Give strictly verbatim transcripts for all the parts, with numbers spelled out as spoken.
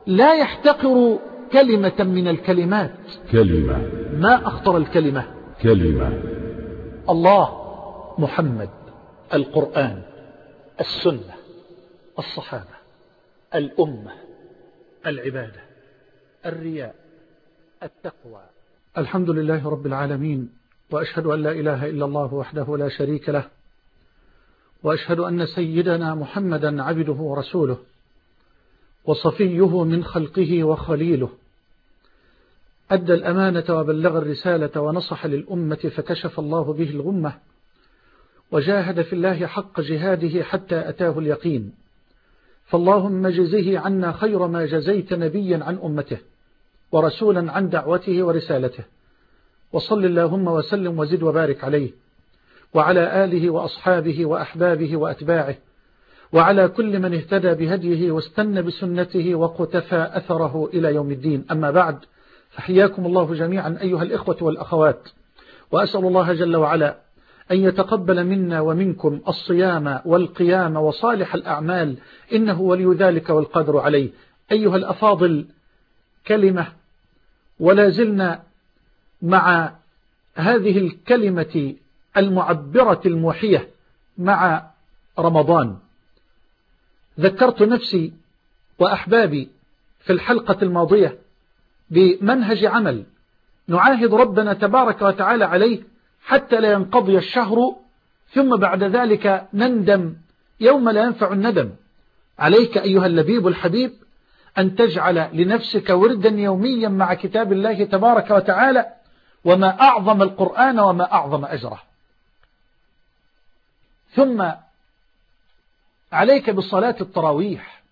لا يحتقر كلمة من الكلمات. كلمة. ما أخطر الكلمة؟ كلمة. الله، محمد، القرآن، السنة، الصحابة، الأمة، العبادة، الرياء، التقوى. الحمد لله رب العالمين، وأشهد أن لا إله إلا الله وحده لا شريك له، وأشهد أن سيدنا محمدا عبده ورسوله وصفيه من خلقه وخليله، أدى الأمانة وبلغ الرسالة ونصح للأمة فكشف الله به الغمة، وجاهد في الله حق جهاده حتى أتاه اليقين. فاللهم جزه عنا خير ما جزيت نبيا عن أمته ورسولا عن دعوته ورسالته، وصل اللهم وسلم وزد وبارك عليه وعلى آله وأصحابه وأحبابه وأتباعه وعلى كل من اهتدى بهديه واستنى بسنته وقتفى أثره إلى يوم الدين. أما بعد، فحياكم الله جميعا أيها الإخوة والأخوات، وأسأل الله جل وعلا أن يتقبل منا ومنكم الصيام والقيام وصالح الأعمال، إنه ولي ذلك والقادر عليه. أيها الأفاضل، كلمة ولا زلنا مع هذه الكلمة المعبرة الموحية مع رمضان. ذكرت نفسي وأحبابي في الحلقة الماضية بمنهج عمل نعاهد ربنا تبارك وتعالى عليه حتى لا ينقضي الشهر، ثم بعد ذلك نندم يوم لا ينفع الندم. عليك أيها اللبيب الحبيب أن تجعل لنفسك وردا يوميا مع كتاب الله تبارك وتعالى، وما أعظم القرآن وما أعظم أجره. ثم عليك بصلاة التراويح،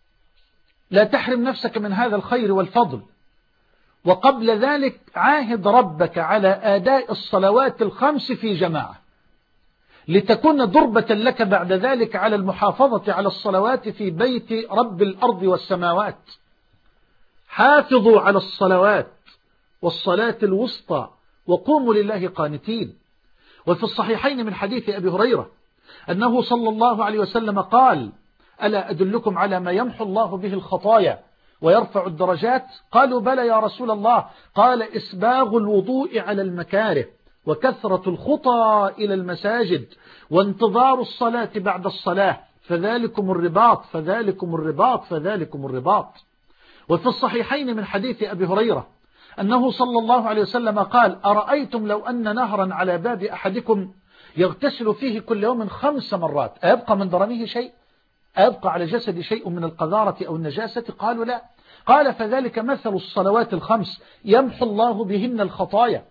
لا تحرم نفسك من هذا الخير والفضل. وقبل ذلك عاهد ربك على آداء الصلوات الخمس في جماعة، لتكون ضربة لك بعد ذلك على المحافظة على الصلوات في بيت رب الأرض والسماوات. حافظوا على الصلوات والصلاة الوسطى وقوموا لله قانتين. وفي الصحيحين من حديث أبي هريرة أنه صلى الله عليه وسلم قال: ألا أدلكم على ما يمحو الله به الخطايا ويرفع الدرجات؟ قالوا: بلى يا رسول الله. قال: إسباغ الوضوء على المكاره، وكثرة الخطى إلى المساجد، وانتظار الصلاة بعد الصلاة، فذلكم الرباط فذلكم الرباط فذلكم الرباط. وفي الصحيحين من حديث أبي هريرة أنه صلى الله عليه وسلم قال: أرأيتم لو أن نهرا على باب أحدكم يغتسل فيه كل يوم خمس مرات، أيبقى من درنه شيء؟ أيبقى على جسد شيء من القذارة أو النجاسة؟ قالوا: لا. قال: فذلك مثل الصلوات الخمس يمحو الله بهن الخطايا.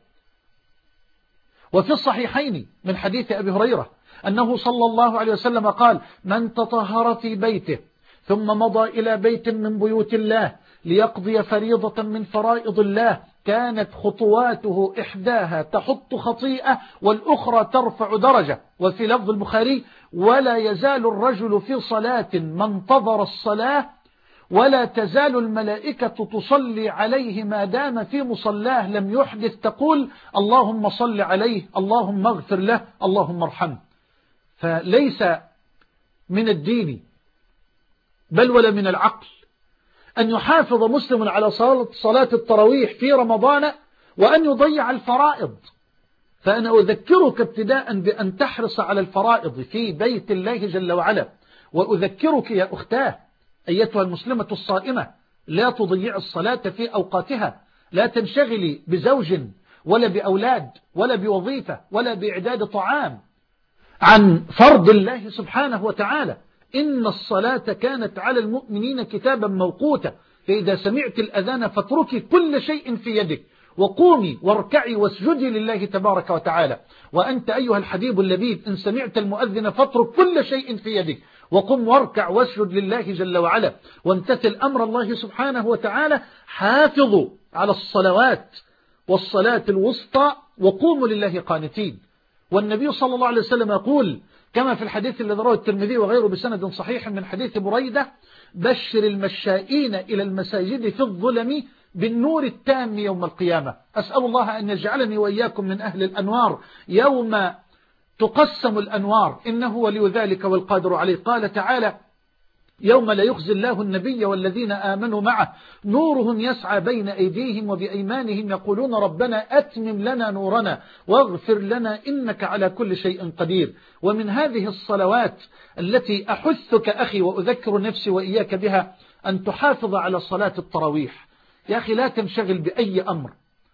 وفي الصحيحين من حديث أبي هريرة أنه صلى الله عليه وسلم قال: من تطهر في بيته ثم مضى إلى بيت من بيوت الله ليقضي فريضة من فرائض الله، كانت خطواته إحداها تحط خطيئة والأخرى ترفع درجة. وفي لفظ البخاري: ولا يزال الرجل في صلاة ما انتظر الصلاة، ولا تزال الملائكة تصلي عليه ما دام في مصلاه لم يحدث، تقول: اللهم صل عليه، اللهم اغفر له، اللهم ارحمه. فليس من الدين بل ولا من العقل أن يحافظ مسلم على صلاة التراويح في رمضان وأن يضيع الفرائض. فأنا أذكرك ابتداء بأن تحرص على الفرائض في بيت الله جل وعلا. وأذكرك يا أختاه أيتها المسلمة الصائمة، لا تضيع الصلاة في أوقاتها، لا تنشغلي بزوج ولا بأولاد ولا بوظيفة ولا بإعداد طعام عن فرض الله سبحانه وتعالى. إن الصلاة كانت على المؤمنين كتابا موقوتا، فإذا سمعت الأذان فاتركي كل شيء في يدك وقومي واركعي واسجدي لله تبارك وتعالى. وأنت أيها الحبيب اللبيب، إن سمعت المؤذن فاترك كل شيء في يدك وقم واركع واسجد لله جل وعلا، وامتثل أمر الله سبحانه وتعالى. حافظوا على الصلوات والصلاة الوسطى وقوموا لله قانتين. والنبي صلى الله عليه وسلم يقول كما في الحديث الذي رواه الترمذي وغيره بسند صحيح من حديث بريدة: بشر المشائين إلى المساجد في الظلم بالنور التام يوم القيامة. أسأل الله أن يجعلني وإياكم من أهل الأنوار يوم تقسم الأنوار، إنه ولي ذلك والقادر عليه. قال تعالى: يوم لا يخزي الله النبي والذين آمنوا معه نورهم يسعى بين أيديهم وبأيمانهم يقولون ربنا أتمم لنا نورنا واغفر لنا إنك على كل شيء قدير. ومن هذه الصلوات التي أحثك أخي وأذكر نفسي وإياك بها أن تحافظ على صلاة التراويح. يا أخي لا تنشغل بأي أمر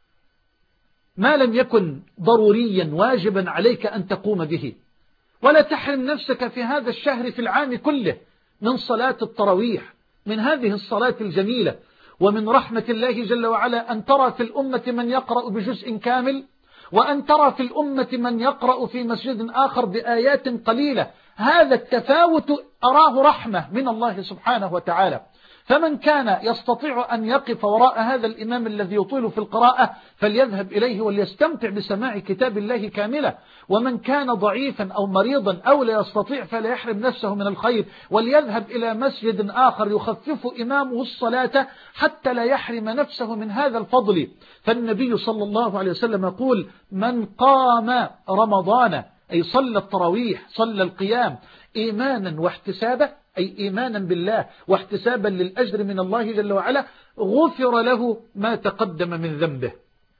ما لم يكن ضروريا واجبا عليك أن تقوم به، ولا تحرم نفسك في هذا الشهر في العام كله من صلاة التراويح، من هذه الصلاة الجميلة. ومن رحمة الله جل وعلا أن ترى في الأمة من يقرأ بجزء كامل، وأن ترى في الأمة من يقرأ في مسجد آخر بآيات قليلة. هذا التفاوت أراه رحمة من الله سبحانه وتعالى. فمن كان يستطيع أن يقف وراء هذا الإمام الذي يطيل في القراءة فليذهب إليه وليستمتع بسماع كتاب الله كاملة. ومن كان ضعيفا أو مريضا أو لا يستطيع فلا يحرم نفسه من الخير وليذهب إلى مسجد آخر يخفف إمامه الصلاة حتى لا يحرم نفسه من هذا الفضل. فالنبي صلى الله عليه وسلم يقول من قام رمضان أي صلى التراويح صلى القيام إيمانا واحتسابا أي إيمانا بالله واحتسابا للأجر من الله جل وعلا غفر له ما تقدم من ذنبه.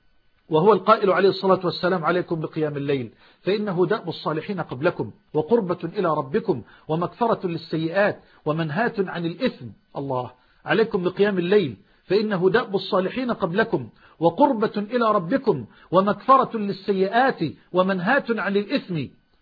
وهو القائل عليه الصلاة والسلام عليكم بقيام الليل فإنه دأب الصالحين قبلكم وقربة إلى ربكم ومغفرة للسيئات ومنهاة عن الإثم. الله عليكم بقيام الليل فإنه دأب الصالحين قبلكم وقربة إلى ربكم ومغفرة للسيئات ومنهاة عن الإثم.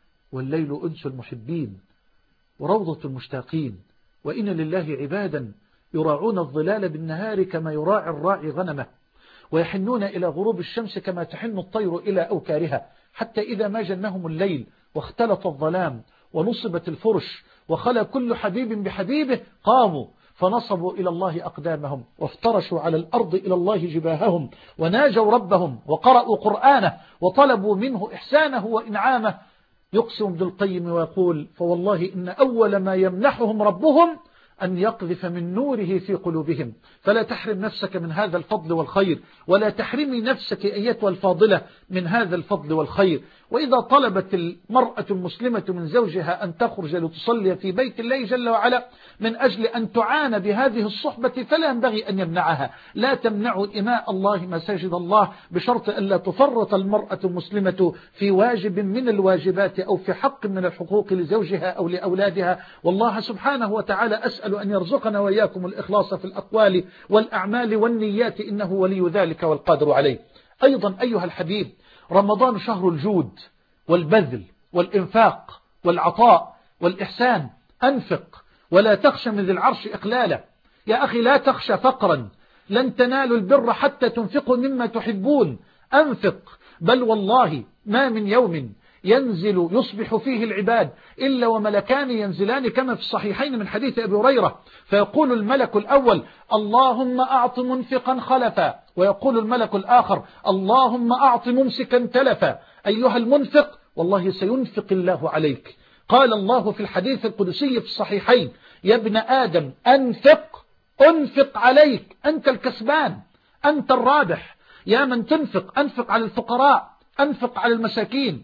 والليل أنس المحبين وروضة المشتاقين وإن لله عبادا يراعون الظلال بالنهار كما يراعي الراعي غنمه ويحنون إلى غروب الشمس كما تحن الطير إلى أوكارها حتى إذا ما جنهم الليل واختلط الظلام ونصبت الفرش وخلى كل حبيب بحبيبه قاموا فنصبوا إلى الله أقدامهم وافترشوا على الأرض إلى الله جباههم وناجوا ربهم وقرأوا قرآنه وطلبوا منه إحسانه وإنعامه. يقسم ابن القيم ويقول فوالله إن أول ما يمنحهم ربهم أن يقذف من نوره في قلوبهم. فلا تحرم نفسك من هذا الفضل والخير ولا تحرمي نفسك أيتها الفاضلة من هذا الفضل والخير. وإذا طلبت المرأة المسلمة من زوجها أن تخرج لتصلي في بيت الله جل وعلا من أجل أن تعان بهذه الصحبة فلا ينبغي أن يمنعها. لا تمنعوا إماء الله مساجد الله بشرط أن لا تفرط المرأة المسلمة في واجب من الواجبات أو في حق من الحقوق لزوجها أو لأولادها. والله سبحانه وتعالى أسأل أن يرزقنا وإياكم الإخلاص في الأقوال والأعمال والنيات إنه ولي ذلك والقادر عليه. أيضا أيها الحبيب رمضان شهر الجود والبذل والإنفاق والعطاء والإحسان. أنفق ولا تخشى من ذي العرش إقلالا. يا أخي لا تخشى فقرا، لن تنالوا البر حتى تنفقوا مما تحبون. أنفق، بل والله ما من يوم ينزل يصبح فيه العباد إلا وملكان ينزلان كما في الصحيحين من حديث أبي هريرة فيقول الملك الأول اللهم أعط منفقا خلفا ويقول الملك الآخر اللهم أعط ممسكا تلفا. أيها المنفق والله سينفق الله عليك. قال الله في الحديث القدسي في الصحيحين يا ابن آدم أنفق أنفق عليك، أنت الكسبان أنت الرابح. يا من تنفق أنفق على الفقراء أنفق على المساكين.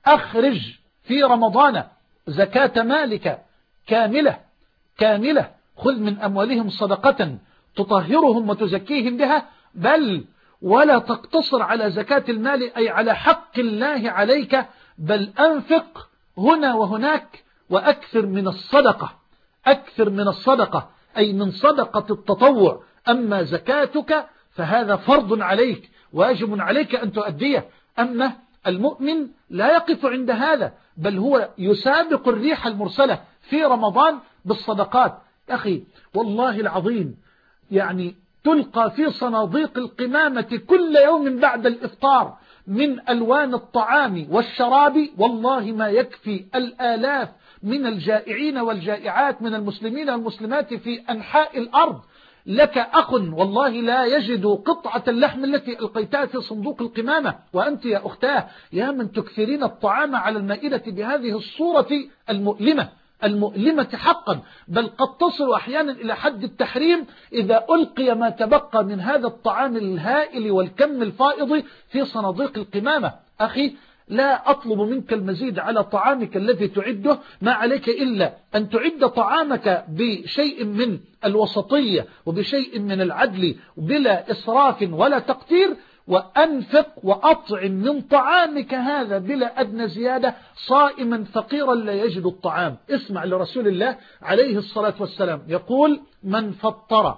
أخرج في رمضان زكاة مالك كاملة كاملة خذ من أموالهم صدقة تطهرهم وتزكيهم بها، بل ولا تقتصر على زكاة المال أي على حق الله عليك، بل أنفق هنا وهناك وأكثر من الصدقة أكثر من الصدقة أي من صدقة التطوع. أما زكاتك فهذا فرض عليك واجب عليك أن تؤديه. أما المؤمن لا يقف عند هذا بل هو يسابق الريح المرسلة في رمضان بالصدقات. أخي والله العظيم يعني تلقى في صناديق القمامة كل يوم بعد الإفطار من ألوان الطعام والشراب والله ما يكفي الآلاف من الجائعين والجائعات من المسلمين والمسلمات في أنحاء الأرض. لك أخ والله لا يجد قطعة اللحم التي ألقيتها في صندوق القمامة، وأنت يا أختاه يا من تكثرين الطعام على المائدة بهذه الصورة المؤلمة المؤلمة حقا، بل قد تصل أحيانا إلى حد التحريم إذا ألقي ما تبقى من هذا الطعام الهائل والكم الفائض في صناديق القمامة. أخي لا أطلب منك المزيد على طعامك الذي تعده، ما عليك إلا أن تعد طعامك بشيء من الوسطية وبشيء من العدل بلا إسراف ولا تقتير، وأنفق وأطعم من طعامك هذا بلا أدنى زيادة صائما فقيرا لا يجد الطعام. اسمع لرسول الله عليه الصلاة والسلام يقول: من فطر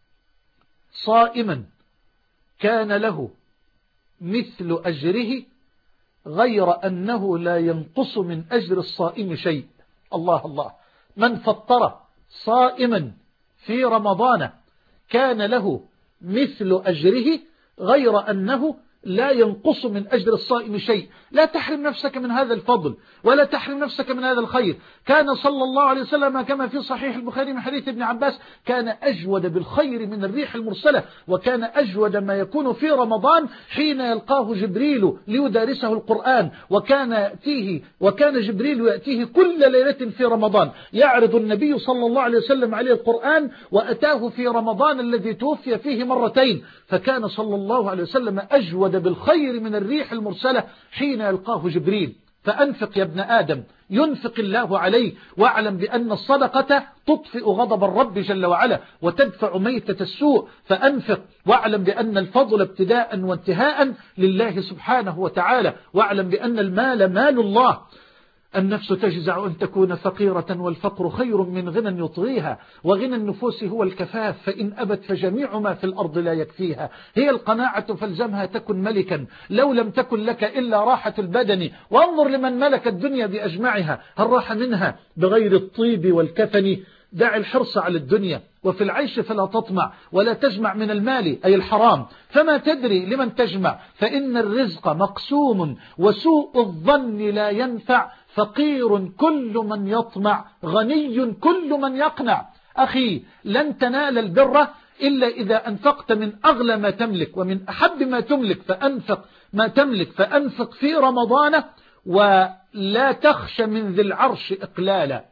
صائما كان له مثل أجره غير أنه لا ينقص من أجر الصائم شيء. الله الله. من فطر صائما في رمضان كان له مثل أجره غير أنه لا ينقص من أجر الصائم شيء. لا تحرم نفسك من هذا الفضل ولا تحرم نفسك من هذا الخير. كان صلى الله عليه وسلم كما في صحيح البخاري من حديث ابن عباس: كان أجود بالخير من الريح المرسلة، وكان أجود ما يكون في رمضان حين يلقاه جبريل ليدارسه القرآن، وكان يأتيه وكان جبريل يأتيه كل ليلة في رمضان، يعرض النبي صلى الله عليه وسلم عليه القرآن، وأتاه في رمضان الذي توفي فيه مرتين. فكان صلى الله عليه وسلم أجود بالخير من الريح المرسلة حين يلقاه جبريل. فأنفق يا ابن آدم ينفق الله عليه، واعلم بأن الصدقة تطفئ غضب الرب جل وعلا وتدفع ميتة السوء. فأنفق واعلم بأن الفضل ابتداء وانتهاء لله سبحانه وتعالى، واعلم بأن المال مال الله. النفس تجزع أن تكون فقيرة، والفقر خير من غنى يطغيها، وغنى النفوس هو الكفاف، فإن أبت فجميع ما في الأرض لا يكفيها. هي القناعة فالزمها تكن ملكا، لو لم تكن لك إلا راحة البدن، وانظر لمن ملك الدنيا بأجمعها، هل راح منها بغير الطيب والكفن؟ دع الحرص على الدنيا، وفي العيش فلا تطمع، ولا تجمع من المال أي الحرام، فما تدري لمن تجمع، فإن الرزق مقسوم، وسوء الظن لا ينفع، فقير كل من يطمع، غني كل من يقنع. أخي، لن تنال البر إلا إذا أنفقت من أغلى ما تملك ومن أحب ما تملك، فأنفق ما تملك، فأنفق في رمضان ولا تخش من ذي العرش إقلالا.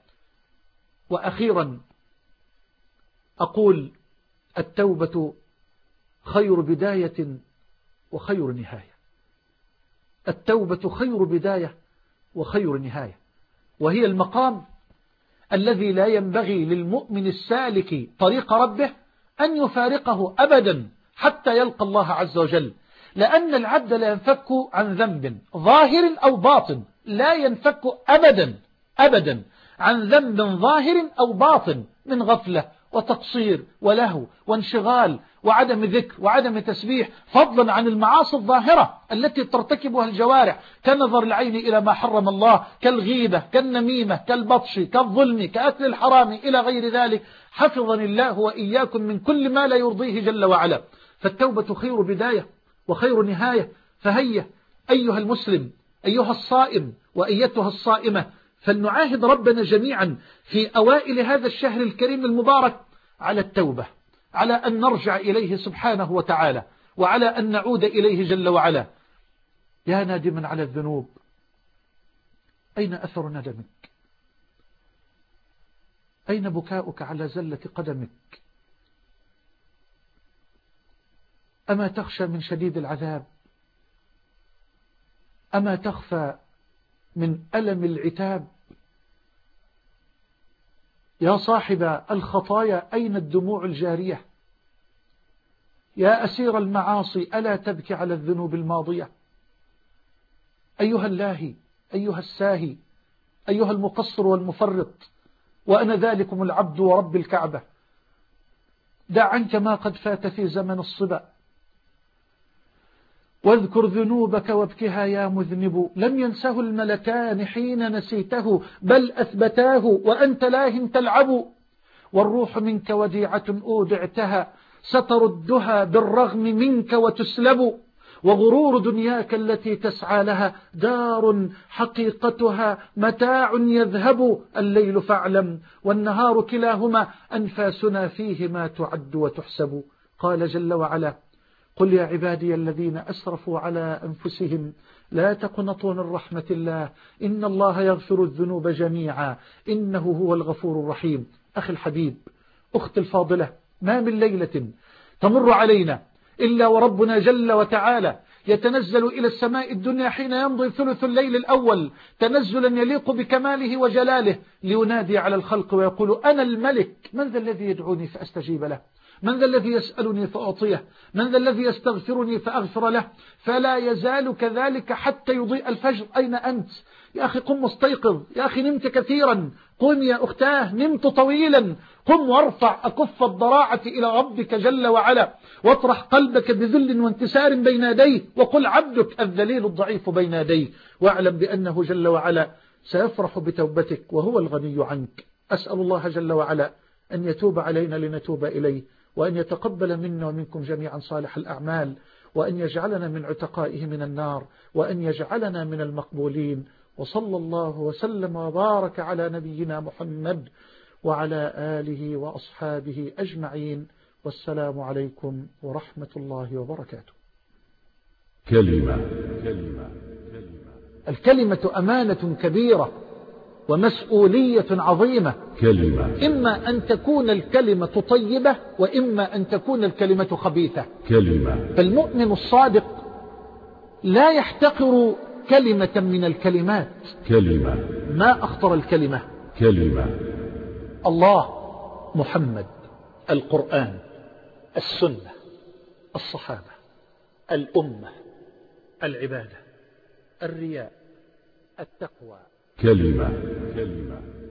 وأخيرا أقول: التوبة خير بداية وخير نهاية. التوبة خير بداية وخير نهاية، وهي المقام الذي لا ينبغي للمؤمن السالك طريق ربه أن يفارقه أبدا حتى يلقى الله عز وجل، لأن العبد لا ينفك عن ذنب ظاهر أو باطن، لا ينفك أبدا أبدا عن ذنب ظاهر أو باطن، من غفلة وتقصير ولهو وانشغال وعدم ذكر وعدم تسبيح، فضلا عن المعاصي الظاهرة التي ترتكبها الجوارح، كنظر العين إلى ما حرم الله، كالغيبة، كالنميمة، كالبطش، كالظلم، كأكل الحرام، إلى غير ذلك. حفظني الله وإياكم من كل ما لا يرضيه جل وعلا. فالتوبة خير بداية وخير نهاية. فهيا أيها المسلم، أيها الصائم وأيتها الصائمة، فلنعاهد ربنا جميعا في أوائل هذا الشهر الكريم المبارك على التوبة، على أن نرجع إليه سبحانه وتعالى، وعلى أن نعود إليه جل وعلا. يا نادما على الذنوب، أين أثر ندمك؟ أين بكاؤك على زلة قدمك؟ أما تخشى من شديد العذاب؟ أما تخفى من ألم العتاب؟ يا صاحب الخطايا، أين الدموع الجارية؟ يا أسير المعاصي، ألا تبكي على الذنوب الماضية؟ أيها اللاهي، أيها الساهي، أيها المقصر والمفرط، وأنا ذلكم العبد ورب الكعبة، دع عنك ما قد فات في زمن الصبا، واذكر ذنوبك وابكها يا مذنب. لم ينسه الملكان حين نسيته، بل أثبتاه وأنت لاه تلعب. والروح منك وديعة أودعتها، ستردها بالرغم منك وتسلب. وغرور دنياك التي تسعى لها دار حقيقتها متاع يذهب. الليل فاعلم والنهار كلاهما أنفاسنا فيهما تعد وتحسب. قال جل وعلا: قل يا عبادي الذين أسرفوا على أنفسهم لا تقنطوا من رحمة الله إن الله يغفر الذنوب جميعا إنه هو الغفور الرحيم. أخي الحبيب، أختي الفاضلة، ما من ليلة تمر علينا إلا وربنا جل وتعالى يتنزل إلى السماء الدنيا حين يمضي ثلث الليل الأول تنزلا يليق بكماله وجلاله لينادي على الخلق ويقول أنا الملك، من ذا الذي يدعوني فأستجيب له، من ذا الذي يسألني فأعطيه، من ذا الذي يستغفرني فأغفر له. فلا يزال كذلك حتى يضيء الفجر. أين أنت يا أخي؟ قم واستيقظ يا أخي، نمت كثيرا. قم يا أختاه، نمت طويلا. قم وارفع أكف الضراعة إلى ربك جل وعلا، واطرح قلبك بذل وانكسار بين يديه، وقل عبدك الذليل الضعيف بين يديه، واعلم بأنه جل وعلا سيفرح بتوبتك وهو الغني عنك. أسأل الله جل وعلا أن يتوب علينا لنتوب إليه، وأن يتقبل منا ومنكم جميعا صالح الأعمال، وأن يجعلنا من عتقائه من النار، وأن يجعلنا من المقبولين. وصلى الله وسلم وبارك على نبينا محمد وعلى آله وأصحابه أجمعين، والسلام عليكم ورحمة الله وبركاته. كلمة كلمة الكلمة أمانة كبيرة ومسؤولية عظيمة. كلمة إما أن تكون الكلمة طيبة، وإما أن تكون الكلمة خبيثة. كلمة فالمؤمن الصادق لا يحتقر كلمة من الكلمات. كلمة ما أخطر الكلمة؟ كلمة الله، محمد، القرآن، السنة، الصحابة، الأمة، العبادة، الرياء، التقوى. كلمة كلمة